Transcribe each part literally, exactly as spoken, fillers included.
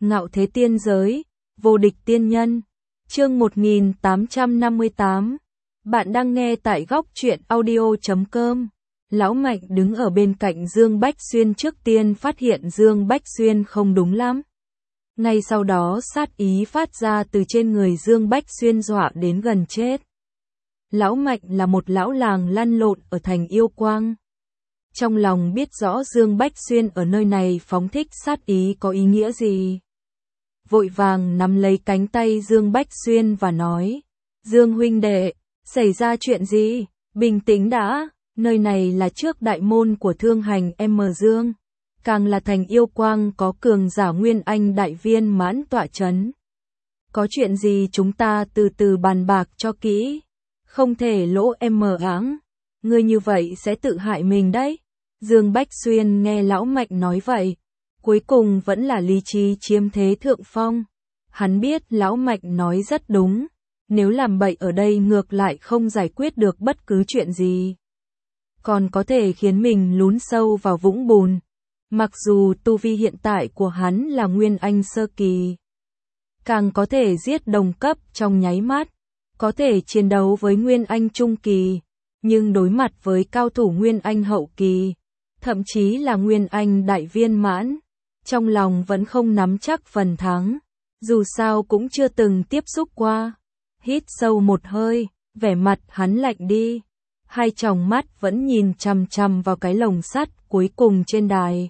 Ngạo thế tiên giới, vô địch tiên nhân. Chương một nghìn tám trăm năm mươi tám. Bạn đang nghe tại góc truyện audio chấm com. Lão Mạnh đứng ở bên cạnh Dương Bách Xuyên, trước tiên phát hiện Dương Bách Xuyên không đúng lắm. Ngay sau đó sát ý phát ra từ trên người Dương Bách Xuyên, dọa đến gần chết. Lão Mạnh là một lão làng lăn lộn ở thành Yêu Quang. Trong lòng biết rõ Dương Bách Xuyên ở nơi này phóng thích sát ý có ý nghĩa gì. Vội vàng nắm lấy cánh tay Dương Bách Xuyên và nói: Dương huynh đệ, xảy ra chuyện gì? Bình tĩnh đã, nơi này là trước đại môn của thương hành M Dương. Càng là thành Yêu Quang có cường giả Nguyên Anh đại viên mãn tọa chấn. Có chuyện gì chúng ta từ từ bàn bạc cho kỹ. Không thể lỗ em mờ áng. Ngươi như vậy sẽ tự hại mình đấy. Dương Bách Xuyên nghe Lão Mạnh nói vậy, cuối cùng vẫn là lý trí chiếm thế thượng phong. Hắn biết Lão Mạnh nói rất đúng. Nếu làm bậy ở đây ngược lại không giải quyết được bất cứ chuyện gì, còn có thể khiến mình lún sâu vào vũng bùn. Mặc dù tu vi hiện tại của hắn là Nguyên Anh sơ kỳ, càng có thể giết đồng cấp trong nháy mắt, có thể chiến đấu với Nguyên Anh trung kỳ, nhưng đối mặt với cao thủ Nguyên Anh hậu kỳ, thậm chí là Nguyên Anh đại viên mãn, trong lòng vẫn không nắm chắc phần thắng, dù sao cũng chưa từng tiếp xúc qua. Hít sâu một hơi, vẻ mặt hắn lạnh đi, hai tròng mắt vẫn nhìn chằm chằm vào cái lồng sắt cuối cùng trên đài.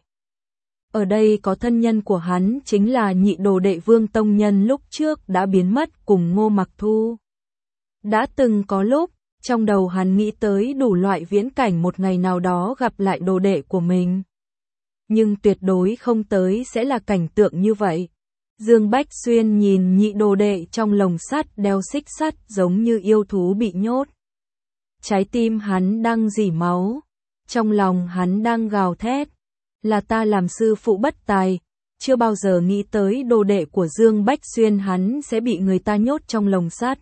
Ở đây có thân nhân của hắn, chính là nhị đồ đệ Vương Tông Nhân lúc trước đã biến mất cùng Ngô Mặc Thu. Đã từng có lúc, trong đầu hắn nghĩ tới đủ loại viễn cảnh một ngày nào đó gặp lại đồ đệ của mình. Nhưng tuyệt đối không tới sẽ là cảnh tượng như vậy. Dương Bách Xuyên nhìn nhị đồ đệ trong lồng sắt đeo xích sắt giống như yêu thú bị nhốt. Trái tim hắn đang rỉ máu, trong lòng hắn đang gào thét. Là ta làm sư phụ bất tài, chưa bao giờ nghĩ tới đồ đệ của Dương Bách Xuyên hắn sẽ bị người ta nhốt trong lồng sắt,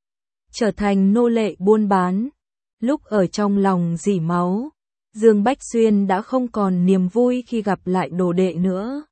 trở thành nô lệ buôn bán. Lúc ở trong lòng rỉ máu, Dương Bách Xuyên đã không còn niềm vui khi gặp lại đồ đệ nữa.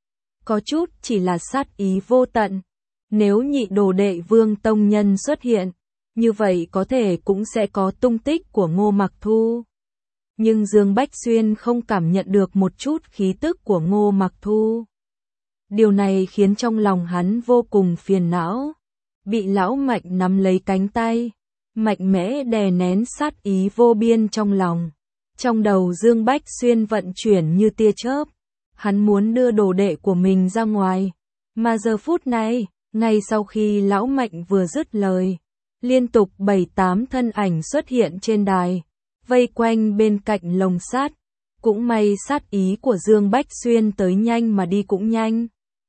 Có chút chỉ là sát ý vô tận. Nếu nhị đồ đệ Vương Tông Nhân xuất hiện, như vậy có thể cũng sẽ có tung tích của Ngô Mặc Thu. Nhưng Dương Bách Xuyên không cảm nhận được một chút khí tức của Ngô Mặc Thu. Điều này khiến trong lòng hắn vô cùng phiền não. Bị Lão Mạnh nắm lấy cánh tay, mạnh mẽ đè nén sát ý vô biên trong lòng. Trong đầu Dương Bách Xuyên vận chuyển như tia chớp. Hắn muốn đưa đồ đệ của mình ra ngoài. Mà giờ phút này, ngay sau khi Lão Mạnh vừa dứt lời, liên tục bảy tám thân ảnh xuất hiện trên đài, vây quanh bên cạnh lồng sắt. Cũng may sát ý của Dương Bách Xuyên tới nhanh mà đi cũng nhanh.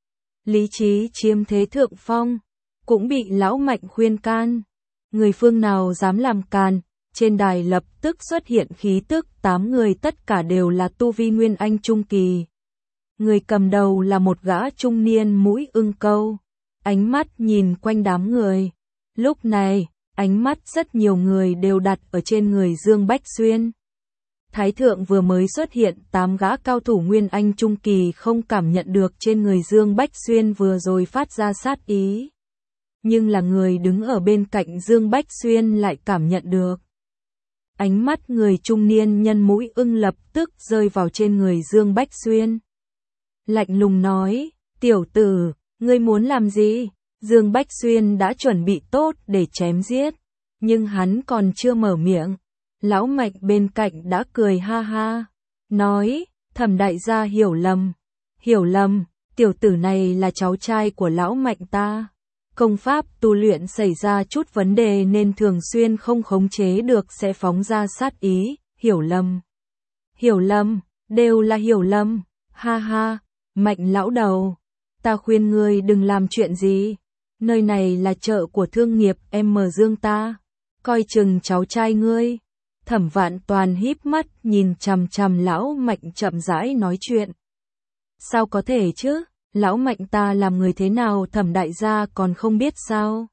Lý trí chiếm thế thượng phong, cũng bị Lão Mạnh khuyên can. Người phương nào dám làm càn, trên đài lập tức xuất hiện khí tức tám người, tất cả đều là tu vi Nguyên Anh trung kỳ. Người cầm đầu là một gã trung niên mũi ưng câu, ánh mắt nhìn quanh đám người. Lúc này, ánh mắt rất nhiều người đều đặt ở trên người Dương Bách Xuyên. Thái thượng vừa mới xuất hiện, tám gã cao thủ Nguyên Anh trung kỳ không cảm nhận được trên người Dương Bách Xuyên vừa rồi phát ra sát ý. Nhưng là người đứng ở bên cạnh Dương Bách Xuyên lại cảm nhận được. Ánh mắt người trung niên nhân mũi ưng lập tức rơi vào trên người Dương Bách Xuyên. Lạnh lùng nói: tiểu tử, ngươi muốn làm gì? Dương Bách Xuyên đã chuẩn bị tốt để chém giết, nhưng hắn còn chưa mở miệng. Lão Mạnh bên cạnh đã cười ha ha, nói: Thẩm đại gia hiểu lầm, hiểu lầm, tiểu tử này là cháu trai của Lão Mạnh ta. Công pháp tu luyện xảy ra chút vấn đề nên thường xuyên không khống chế được sẽ phóng ra sát ý, hiểu lầm. Hiểu lầm, đều là hiểu lầm, ha ha. Mạnh lão đầu, ta khuyên ngươi đừng làm chuyện gì. Nơi này là chợ của thương nghiệp M Dương ta, coi chừng cháu trai ngươi. Thẩm Vạn Toàn híp mắt nhìn chằm chằm Lão Mạnh chậm rãi nói chuyện. Sao có thể chứ? Lão Mạnh ta làm người thế nào Thẩm đại gia còn không biết sao?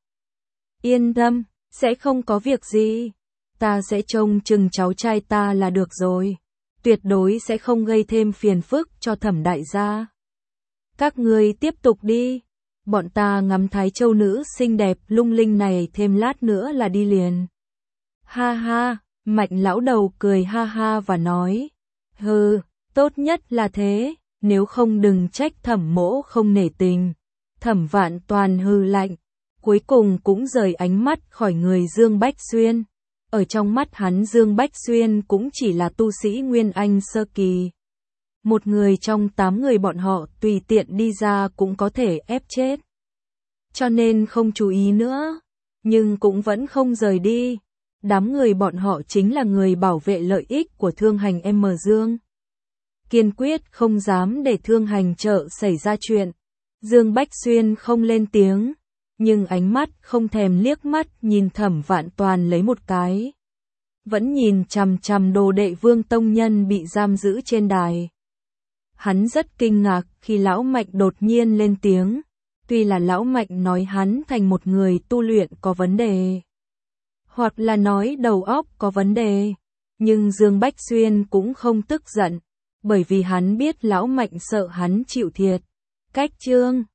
Yên tâm, sẽ không có việc gì. Ta sẽ trông chừng cháu trai ta là được rồi. Tuyệt đối sẽ không gây thêm phiền phức cho Thẩm đại gia. Các ngươi tiếp tục đi. Bọn ta ngắm Thái Châu nữ xinh đẹp lung linh này thêm lát nữa là đi liền. Ha ha, Mạnh lão đầu cười ha ha và nói. Hừ, tốt nhất là thế, nếu không đừng trách Thẩm mỗ không nể tình. Thẩm Vạn Toàn hừ lạnh, cuối cùng cũng rời ánh mắt khỏi người Dương Bách Xuyên. Ở trong mắt hắn Dương Bách Xuyên cũng chỉ là tu sĩ Nguyên Anh sơ kỳ. Một người trong tám người bọn họ tùy tiện đi ra cũng có thể ép chết. Cho nên không chú ý nữa, nhưng cũng vẫn không rời đi. Đám người bọn họ chính là người bảo vệ lợi ích của Thương Hành M Dương. Kiên quyết không dám để Thương Hành chợ xảy ra chuyện. Dương Bách Xuyên không lên tiếng, nhưng ánh mắt không thèm liếc mắt nhìn Thẩm Vạn Toàn lấy một cái. Vẫn nhìn chằm chằm đồ đệ Vương Tông Nhân bị giam giữ trên đài. Hắn rất kinh ngạc khi Lão Mạnh đột nhiên lên tiếng. Tuy là Lão Mạnh nói hắn thành một người tu luyện có vấn đề, hoặc là nói đầu óc có vấn đề, nhưng Dương Bách Xuyên cũng không tức giận, bởi vì hắn biết Lão Mạnh sợ hắn chịu thiệt. Cách chương